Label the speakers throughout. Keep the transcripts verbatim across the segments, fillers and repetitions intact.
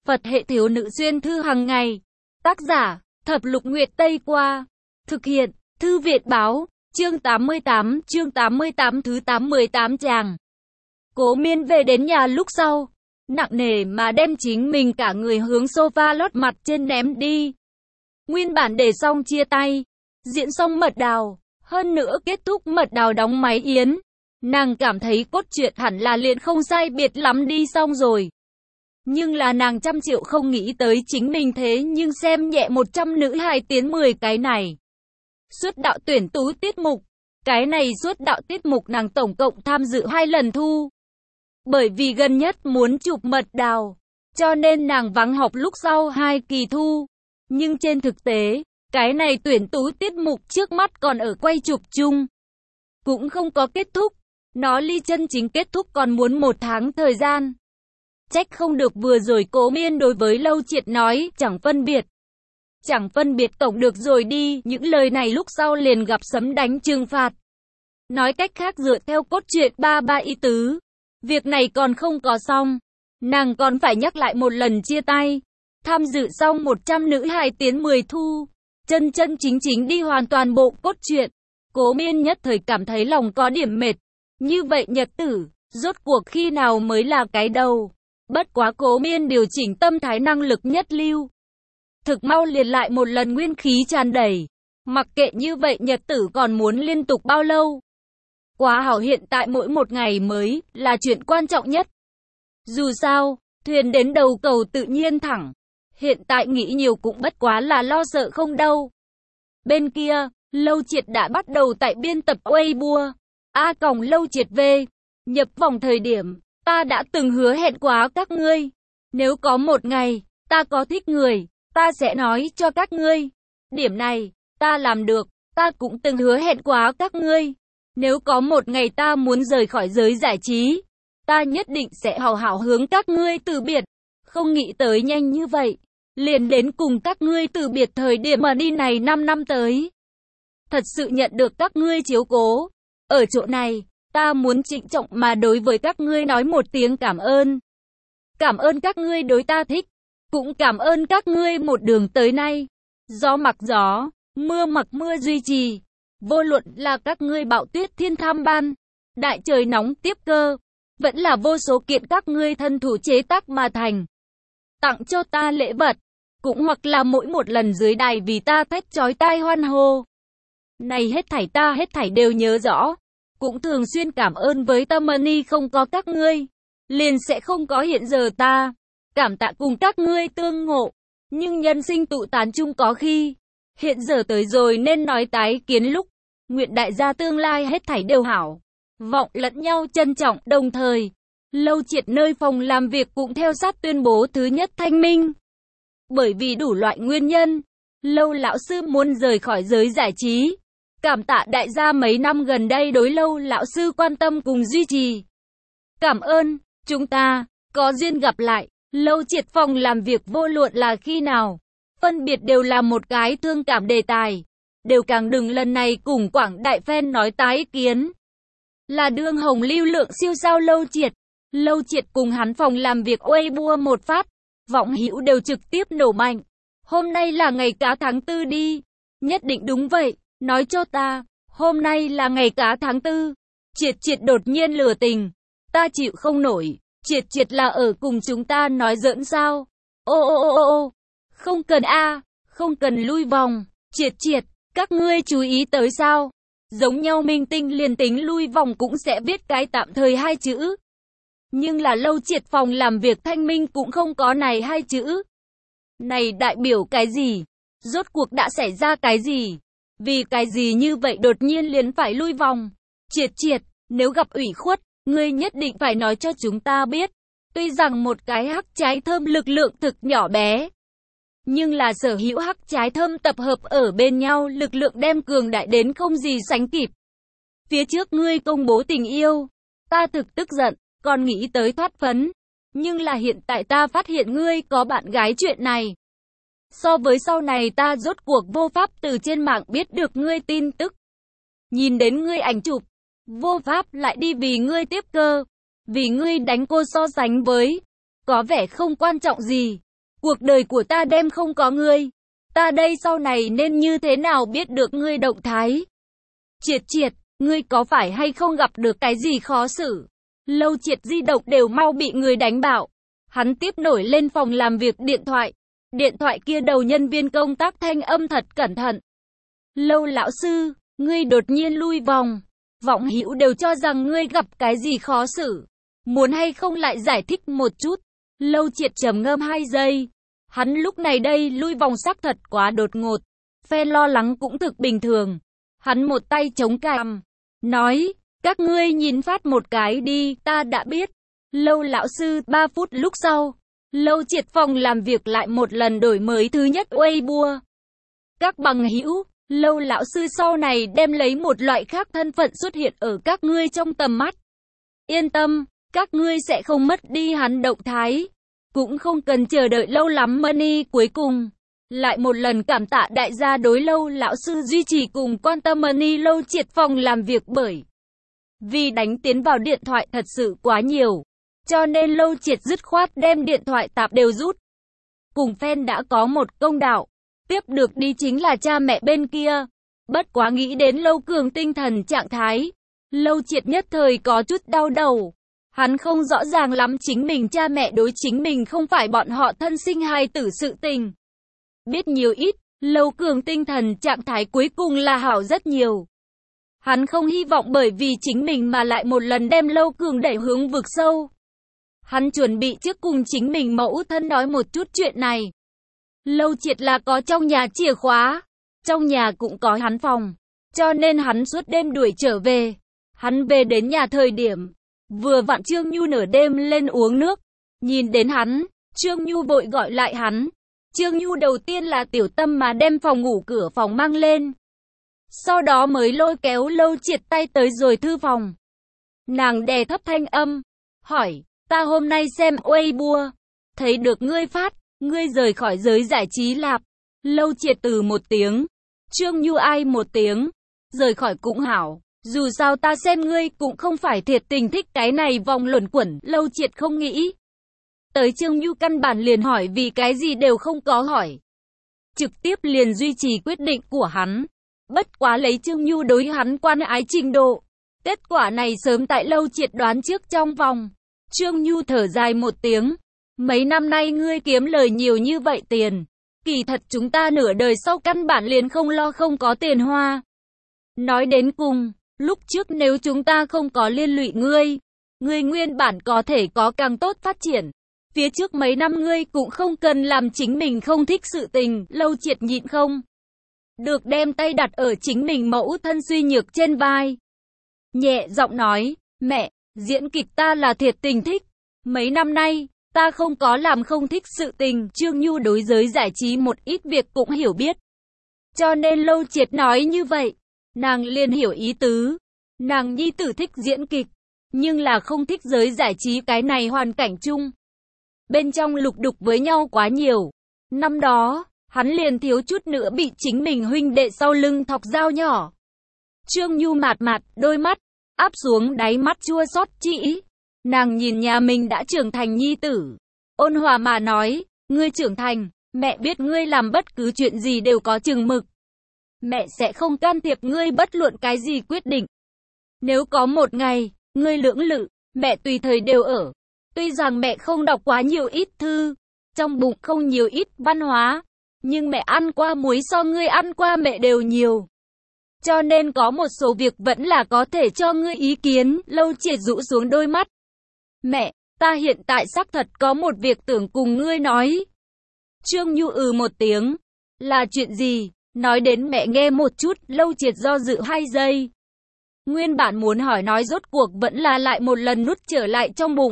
Speaker 1: Phật hệ thiếu nữ xuyên thư hàng ngày. Tác giả, Thập Lục Nguyệt Tây Qua. Thực hiện, Thư viện báo, chương tám mươi tám, chương tám mươi tám thứ tám mươi tám chàng. Cố Miên về đến nhà lúc sau, nặng nề mà đem chính mình cả người hướng sofa lót mặt trên ném đi. Nguyên bản để xong chia tay, diễn xong mật đào, hơn nữa kết thúc mật đào đóng máy yến. Nàng cảm thấy cốt truyện hẳn là liền không sai biệt lắm đi xong rồi. Nhưng là nàng trăm triệu không nghĩ tới chính mình thế nhưng xem nhẹ một trăm nữ hài tiến mười cái này. Suốt đạo tuyển tú tiết mục, cái này suốt đạo tiết mục nàng tổng cộng tham dự hai lần thu. Bởi vì gần nhất muốn chụp mật đào, cho nên nàng vắng học lúc sau hai kỳ thu. Nhưng trên thực tế, cái này tuyển tú tiết mục trước mắt còn ở quay chụp chung. Cũng không có kết thúc, nó ly chân chính kết thúc còn muốn một tháng thời gian. Trách không được vừa rồi Cố Miên đối với Lâu Triệt nói, chẳng phân biệt. Chẳng phân biệt tổng được rồi đi, những lời này lúc sau liền gặp sấm đánh trừng phạt. Nói cách khác dựa theo cốt truyện ba ba ý tứ, việc này còn không có xong. Nàng còn phải nhắc lại một lần chia tay. Tham dự xong một trăm nữ hài tiến mười thu. Chân chân chính chính đi hoàn toàn bộ cốt truyện. Cố Miên nhất thời cảm thấy lòng có điểm mệt. Như vậy nhật tử, rốt cuộc khi nào mới là cái đầu. Bất quá Cố Miên điều chỉnh tâm thái năng lực nhất lưu. Thực mau liền lại một lần nguyên khí tràn đầy. Mặc kệ như vậy nhật tử còn muốn liên tục bao lâu. Quá hảo, hiện tại mỗi một ngày mới là chuyện quan trọng nhất. Dù sao, thuyền đến đầu cầu tự nhiên thẳng. Hiện tại nghĩ nhiều cũng bất quá là lo sợ không đâu. Bên kia, Lâu Triệt đã bắt đầu tại biên tập Weibo. A còng Lâu Triệt về. Nhập vòng thời điểm, ta đã từng hứa hẹn quá các ngươi. Nếu có một ngày, ta có thích người, ta sẽ nói cho các ngươi. Điểm này, ta làm được. Ta cũng từng hứa hẹn quá các ngươi. Nếu có một ngày ta muốn rời khỏi giới giải trí, ta nhất định sẽ hào hảo hướng các ngươi từ biệt. Không nghĩ tới nhanh như vậy, liền đến cùng các ngươi từ biệt thời điểm mà đi này năm năm tới. Thật sự nhận được các ngươi chiếu cố. Ở chỗ này, ta muốn trịnh trọng mà đối với các ngươi nói một tiếng cảm ơn. Cảm ơn các ngươi đối ta thích. Cũng cảm ơn các ngươi một đường tới nay. Gió mặc gió, mưa mặc mưa duy trì. Vô luận là các ngươi bão tuyết thiên tham ban, đại trời nóng tiếp cơ, vẫn là vô số kiện các ngươi thân thủ chế tác mà thành. Tặng cho ta lễ vật, cũng hoặc là mỗi một lần dưới đài vì ta thét chói tai hoan hô. Này hết thảy ta hết thảy đều nhớ rõ. Cũng thường xuyên cảm ơn với tâm ơn, không có các ngươi, liền sẽ không có hiện giờ ta. Cảm tạ cùng các ngươi tương ngộ, nhưng nhân sinh tụ tán chung có khi. Hiện giờ tới rồi nên nói tái kiến lúc. Nguyện đại gia tương lai hết thảy đều hảo. Vọng lẫn nhau trân trọng, đồng thời Lâu Triệt nơi phòng làm việc cũng theo sát tuyên bố thứ nhất thanh minh. Bởi vì đủ loại nguyên nhân, Lâu lão sư muốn rời khỏi giới giải trí. Cảm tạ đại gia mấy năm gần đây đối Lâu lão sư quan tâm cùng duy trì. Cảm ơn, chúng ta có duyên gặp lại. Lâu Triệt phòng làm việc vô luận là khi nào, phân biệt đều là một cái thương cảm đề tài. Đều càng đừng lần này cùng quảng đại fan nói tái kiến. Là đương hồng lưu lượng siêu sao Lâu Triệt. Lâu Triệt cùng hắn phòng làm việc Weibo một phát. Vọng hữu đều trực tiếp nổ mạnh. Hôm nay là ngày cá tháng tư đi. Nhất định đúng vậy. Nói cho ta, hôm nay là ngày cá tháng tư. Triệt Triệt đột nhiên lừa tình. Ta chịu không nổi. Triệt Triệt là ở cùng chúng ta nói giỡn sao? Ô ô ô ô ô. Không cần a, không cần lui vòng. Triệt Triệt, các ngươi chú ý tới sao? Giống nhau minh tinh liền tính lui vòng cũng sẽ viết cái tạm thời hai chữ. Nhưng là Lâu Triệt phòng làm việc thanh minh cũng không có này hai chữ. Này đại biểu cái gì? Rốt cuộc đã xảy ra cái gì? Vì cái gì như vậy đột nhiên liền phải lui vòng? Triệt Triệt, nếu gặp ủy khuất, ngươi nhất định phải nói cho chúng ta biết. Tuy rằng một cái hắc trái thơm lực lượng thực nhỏ bé, nhưng là sở hữu hắc trái thơm tập hợp ở bên nhau, lực lượng đem cường đại đến không gì sánh kịp. Phía trước ngươi công bố tình yêu, ta thực tức giận, còn nghĩ tới thoát phấn. Nhưng là hiện tại ta phát hiện ngươi có bạn gái chuyện này. So với sau này ta rốt cuộc vô pháp từ trên mạng biết được ngươi tin tức. Nhìn đến ngươi ảnh chụp, vô pháp lại đi vì ngươi tiếp cơ. Vì ngươi đánh cô so sánh với, có vẻ không quan trọng gì. Cuộc đời của ta đem không có ngươi. Ta đây sau này nên như thế nào biết được ngươi động thái? Triệt Triệt, ngươi có phải hay không gặp được cái gì khó xử? Lâu Triệt di động đều mau bị người đánh bạo. Hắn tiếp nổi lên phòng làm việc điện thoại. Điện thoại kia đầu nhân viên công tác thanh âm thật cẩn thận. Lâu lão sư, ngươi đột nhiên lui vòng. Vọng hữu đều cho rằng ngươi gặp cái gì khó xử. Muốn hay không lại giải thích một chút? Lâu Triệt trầm ngâm hai giây. Hắn lúc này đây lui vòng xác thật quá đột ngột. Phe lo lắng cũng thực bình thường. Hắn một tay chống cằm. Nói, các ngươi nhìn phát một cái đi, ta đã biết. Lâu lão sư, ba phút lúc sau. Lâu Triệt phòng làm việc lại một lần đổi mới thứ nhất Weibo. Các bằng hữu, Lâu lão sư sau này đem lấy một loại khác thân phận xuất hiện ở các ngươi trong tầm mắt. Yên tâm, các ngươi sẽ không mất đi hắn động thái. Cũng không cần chờ đợi lâu lắm money. Cuối cùng, lại một lần cảm tạ đại gia đối Lâu lão sư duy trì cùng quan tâm money. Lâu Triệt phòng làm việc bởi vì đánh tiến vào điện thoại thật sự quá nhiều. Cho nên Lâu Triệt dứt khoát đem điện thoại tạp đều rút. Cùng fan đã có một công đạo. Tiếp được đi chính là cha mẹ bên kia. Bất quá nghĩ đến Lâu Cường tinh thần trạng thái. Lâu Triệt nhất thời có chút đau đầu. Hắn không rõ ràng lắm chính mình cha mẹ đối chính mình không phải bọn họ thân sinh hài tử sự tình. Biết nhiều ít, Lâu Cường tinh thần trạng thái cuối cùng là hảo rất nhiều. Hắn không hy vọng bởi vì chính mình mà lại một lần đem Lâu Cường đẩy hướng vực sâu. Hắn chuẩn bị trước cùng chính mình mẫu thân nói một chút chuyện này. Lâu Triệt là có trong nhà chìa khóa, trong nhà cũng có hắn phòng, cho nên hắn suốt đêm đuổi trở về. Hắn về đến nhà thời điểm, vừa vặn Trương Nhu nửa đêm lên uống nước, nhìn đến hắn, Trương Nhu vội gọi lại hắn. Trương Nhu đầu tiên là tiểu tâm mà đem phòng ngủ cửa phòng mang lên, sau đó mới lôi kéo Lâu Triệt tay tới rồi thư phòng. Nàng đè thấp thanh âm, hỏi, ta hôm nay xem Weibo, thấy được ngươi phát, ngươi rời khỏi giới giải trí lạp. Lâu Triệt từ một tiếng, Trương Nhu ai một tiếng, rời khỏi cũng hảo, dù sao ta xem ngươi cũng không phải thiệt tình thích cái này vòng luẩn quẩn. Lâu Triệt không nghĩ tới Trương Nhu, căn bản liền hỏi vì cái gì đều không có hỏi, trực tiếp liền duy trì quyết định của hắn. Bất quá lấy Trương Nhu đối hắn quan ái trình độ, kết quả này sớm tại Lâu Triệt đoán trước trong vòng. Trương Nhu thở dài một tiếng, mấy năm nay ngươi kiếm lời nhiều như vậy tiền, kỳ thật chúng ta nửa đời sau căn bản liền không lo không có tiền hoa. Nói đến cùng, lúc trước nếu chúng ta không có liên lụy ngươi, ngươi nguyên bản có thể có càng tốt phát triển. Phía trước mấy năm ngươi cũng không cần làm chính mình không thích sự tình. Lâu Triệt nhịn không được đem tay đặt ở chính mình mẫu thân suy nhược trên vai, nhẹ giọng nói, mẹ, diễn kịch ta là thiệt tình thích. Mấy năm nay, ta không có làm không thích sự tình. Trương Nhu đối giới giải trí một ít việc cũng hiểu biết, cho nên Lâu Triệt nói như vậy, nàng liền hiểu ý tứ. Nàng nhi tử thích diễn kịch, nhưng là không thích giới giải trí cái này hoàn cảnh chung. Bên trong lục đục với nhau quá nhiều. Năm đó, hắn liền thiếu chút nữa bị chính mình huynh đệ sau lưng thọc dao nhỏ. Trương Nhu mạt mạt đôi mắt, áp xuống đáy mắt chua xót chỉ. Nàng nhìn nhà mình đã trưởng thành nhi tử, ôn hòa mà nói, ngươi trưởng thành, mẹ biết ngươi làm bất cứ chuyện gì đều có chừng mực. Mẹ sẽ không can thiệp ngươi bất luận cái gì quyết định. Nếu có một ngày, ngươi lưỡng lự, mẹ tùy thời đều ở. Tuy rằng mẹ không đọc quá nhiều ít thư, trong bụng không nhiều ít văn hóa, nhưng mẹ ăn qua muối so ngươi ăn qua mẹ đều nhiều. Cho nên có một số việc vẫn là có thể cho ngươi ý kiến. Lâu Triệt rũ xuống đôi mắt. Mẹ, ta hiện tại xác thật có một việc tưởng cùng ngươi nói. Trương Nhu ừ một tiếng. Là chuyện gì? Nói đến mẹ nghe một chút. Lâu Triệt do dự hai giây. Nguyên bản muốn hỏi nói rốt cuộc vẫn là lại một lần nuốt trở lại trong bụng.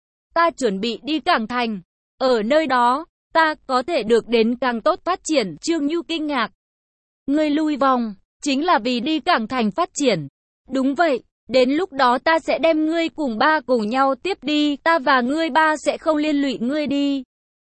Speaker 1: Ta chuẩn bị đi Cảng Thành. Ở nơi đó, ta có thể được đến càng tốt phát triển. Trương Nhu kinh ngạc. Ngươi lui vòng, chính là vì đi Cảng Thành phát triển. Đúng vậy, đến lúc đó ta sẽ đem ngươi cùng ba cùng nhau tiếp đi. Ta và ngươi ba sẽ không liên lụy ngươi đi.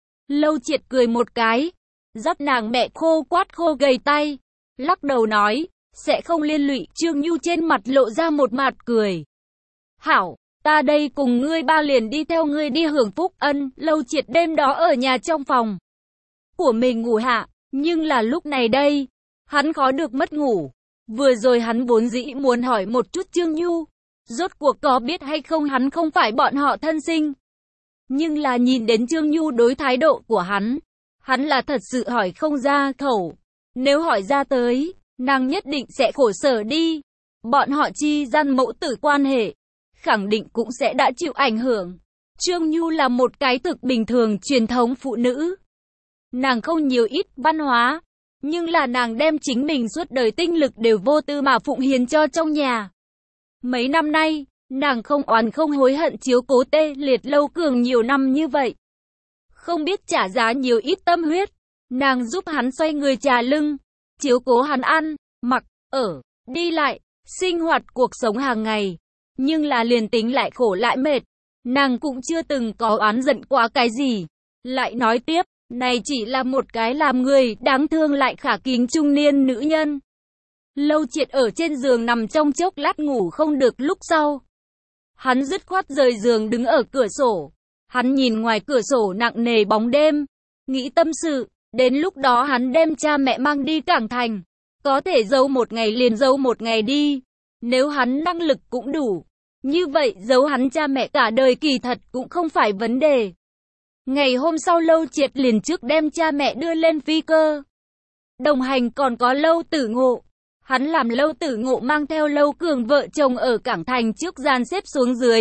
Speaker 1: Lâu Triệt cười một cái, dắt nàng mẹ khô quát khô gầy tay, lắc đầu nói, sẽ không liên lụy. Trương Nhu trên mặt lộ ra một mặt cười. Hảo, Ta đây cùng ngươi ba liền đi theo ngươi đi hưởng phúc ân. Lâu Triệt đêm đó ở nhà trong phòng của mình ngủ hạ, nhưng là lúc này đây, hắn khó được mất ngủ. Vừa rồi hắn vốn dĩ muốn hỏi một chút Trương Nhu, rốt cuộc có biết hay không hắn không phải bọn họ thân sinh. Nhưng là nhìn đến Trương Nhu đối thái độ của hắn, hắn là thật sự hỏi không ra khẩu. Nếu hỏi ra tới, nàng nhất định sẽ khổ sở đi. Bọn họ chi gian mẫu tử quan hệ, khẳng định cũng sẽ đã chịu ảnh hưởng. Trương Nhu là một cái thực bình thường truyền thống phụ nữ. Nàng không nhiều ít văn hóa, nhưng là nàng đem chính mình suốt đời tinh lực đều vô tư mà phụng hiến cho trong nhà. Mấy năm nay, nàng không oán không hối hận chiếu cố Tê Liệt Lâu Cường nhiều năm như vậy. Không biết trả giá nhiều ít tâm huyết, nàng giúp hắn xoay người trà lưng, chiếu cố hắn ăn, mặc, ở, đi lại, sinh hoạt cuộc sống hàng ngày. Nhưng là liền tính lại khổ lại mệt, nàng cũng chưa từng có oán giận quá cái gì. Lại nói tiếp, này chỉ là một cái làm người đáng thương lại khả kính trung niên nữ nhân. Lâu Triệt ở trên giường nằm trong chốc lát ngủ không được lúc sau. Hắn dứt khoát rời giường đứng ở cửa sổ. Hắn nhìn ngoài cửa sổ nặng nề bóng đêm, nghĩ tâm sự, đến lúc đó hắn đem cha mẹ mang đi Cảng Thành. Có thể giấu một ngày liền giấu một ngày đi. Nếu hắn năng lực cũng đủ, như vậy giấu hắn cha mẹ cả đời kỳ thật cũng không phải vấn đề. Ngày hôm sau Lâu Triệt liền trước đem cha mẹ đưa lên phi cơ. Đồng hành còn có Lâu Tử Ngộ. Hắn làm Lâu Tử Ngộ mang theo Lâu Cường vợ chồng ở Cảng Thành trước gian xếp xuống dưới.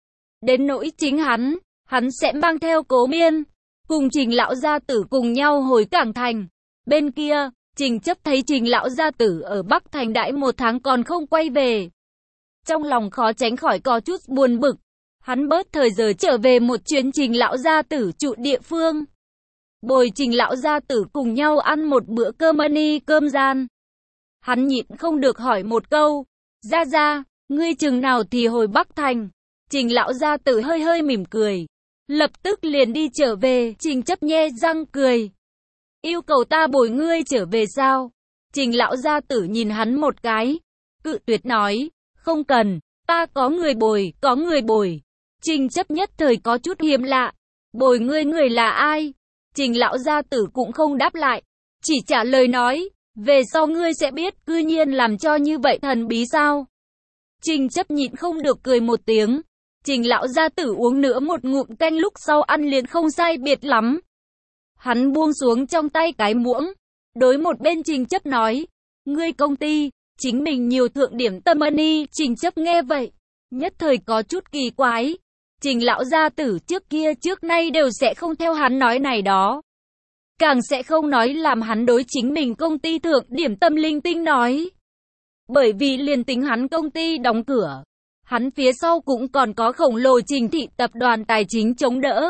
Speaker 1: Đến nỗi chính hắn, hắn sẽ mang theo Cố Miên, cùng Trình lão gia tử cùng nhau hồi Cảng Thành. Bên kia, Trình Chấp thấy Trình lão gia tử ở Bắc Thành đãi một tháng còn không quay về. Trong lòng khó tránh khỏi có chút buồn bực. Hắn bớt thời giờ trở về một chuyến Trình lão gia tử trụ địa phương. Bồi Trình lão gia tử cùng nhau ăn một bữa cơm mani cơm gian. Hắn nhịn không được hỏi một câu, gia gia, ngươi chừng nào thì hồi Bắc Thành? Trình lão gia tử hơi hơi mỉm cười, lập tức liền đi trở về. Trình Chấp nhe răng cười, yêu cầu ta bồi ngươi trở về sao? Trình lão gia tử nhìn hắn một cái, cự tuyệt nói, không cần, ta có người bồi, có người bồi. Trình Chấp nhất thời có chút hiếm lạ, bồi ngươi người là ai? Trình lão gia tử cũng không đáp lại, chỉ trả lời nói, về sau ngươi sẽ biết. Cư nhiên làm cho như vậy thần bí sao? Trình Chấp nhịn không được cười một tiếng. Trình lão gia tử uống nữa một ngụm canh lúc sau ăn liền không sai biệt lắm. Hắn buông xuống trong tay cái muỗng, đối một bên Trình Chấp nói, ngươi công ty, chính mình nhiều thượng điểm tâm mani. Trình Chấp nghe vậy, nhất thời có chút kỳ quái. Trình lão gia tử trước kia trước nay đều sẽ không theo hắn nói này đó. Càng sẽ không nói làm hắn đối chính mình công ty thượng điểm tâm linh tinh nói. Bởi vì liền tính hắn công ty đóng cửa, hắn phía sau cũng còn có khổng lồ Trình thị tập đoàn tài chính chống đỡ.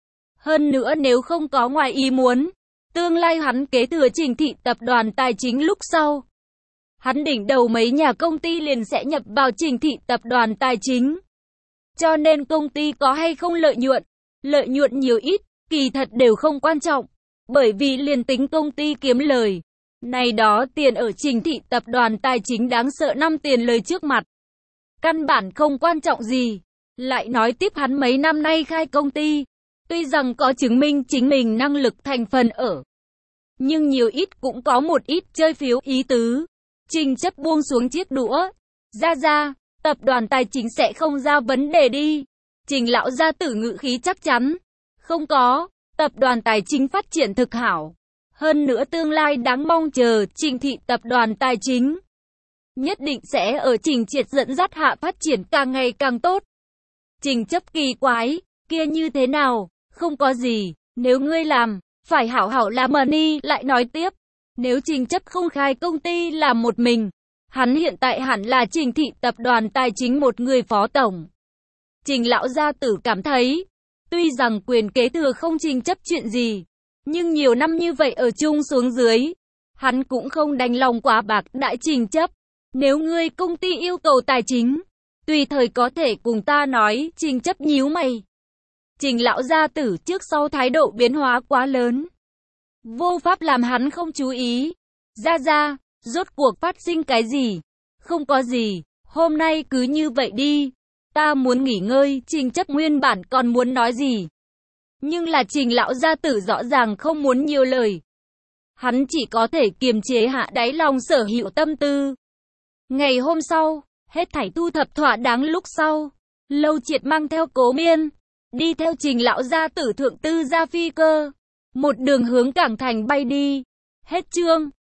Speaker 1: Hơn nữa nếu không có ngoài ý muốn, tương lai hắn kế thừa Trình thị tập đoàn tài chính lúc sau, hắn đỉnh đầu mấy nhà công ty liền sẽ nhập vào Trình thị tập đoàn tài chính. Cho nên công ty có hay không lợi nhuận, lợi nhuận nhiều ít, kỳ thật đều không quan trọng. Bởi vì liền tính công ty kiếm lời, này đó tiền ở Trình thị tập đoàn tài chính đáng sợ năm tiền lời trước mặt. Căn bản không quan trọng gì. Lại nói tiếp hắn mấy năm nay khai công ty, tuy rằng có chứng minh chính mình năng lực thành phần ở, nhưng nhiều ít cũng có một ít chơi phiếu ý tứ. Trình Chấp buông xuống chiếc đũa, ra ra, tập đoàn tài chính sẽ không ra vấn đề đi. Trình lão gia tử ngữ khí chắc chắn, không có. Tập đoàn tài chính phát triển thực hảo. Hơn nữa tương lai đáng mong chờ, Trình thị tập đoàn tài chính nhất định sẽ ở Trình Triệt dẫn dắt hạ phát triển càng ngày càng tốt. Trình Chấp kỳ quái, kia như thế nào? Không có gì, nếu ngươi làm, phải hảo hảo làm money. Lại nói tiếp, nếu Trình Chấp không khai công ty làm một mình, hắn hiện tại hẳn là Trình thị tập đoàn tài chính một người phó tổng. Trình lão gia tử cảm thấy, tuy rằng quyền kế thừa không Trình Chấp chuyện gì, nhưng nhiều năm như vậy ở chung xuống dưới, hắn cũng không đành lòng quá bạc đại Trình Chấp. Nếu ngươi công ty yêu cầu tài chính, tùy thời có thể cùng ta nói. Trình Chấp nhíu mày. Trình lão gia tử trước sau thái độ biến hóa quá lớn, vô pháp làm hắn không chú ý. Ra ra, rốt cuộc phát sinh cái gì? Không có gì, hôm nay cứ như vậy đi. Ta muốn nghỉ ngơi, Trình Chấp nguyên bản còn muốn nói gì. Nhưng là Trình lão gia tử rõ ràng không muốn nhiều lời. Hắn chỉ có thể kiềm chế hạ đáy lòng sở hữu tâm tư. Ngày hôm sau, hết thảy thu thập thỏa đáng lúc sau, Lâu Triệt mang theo Cố Miên, đi theo Trình lão gia tử thượng tư gia phi cơ, một đường hướng cảng thành bay đi. Hết chương.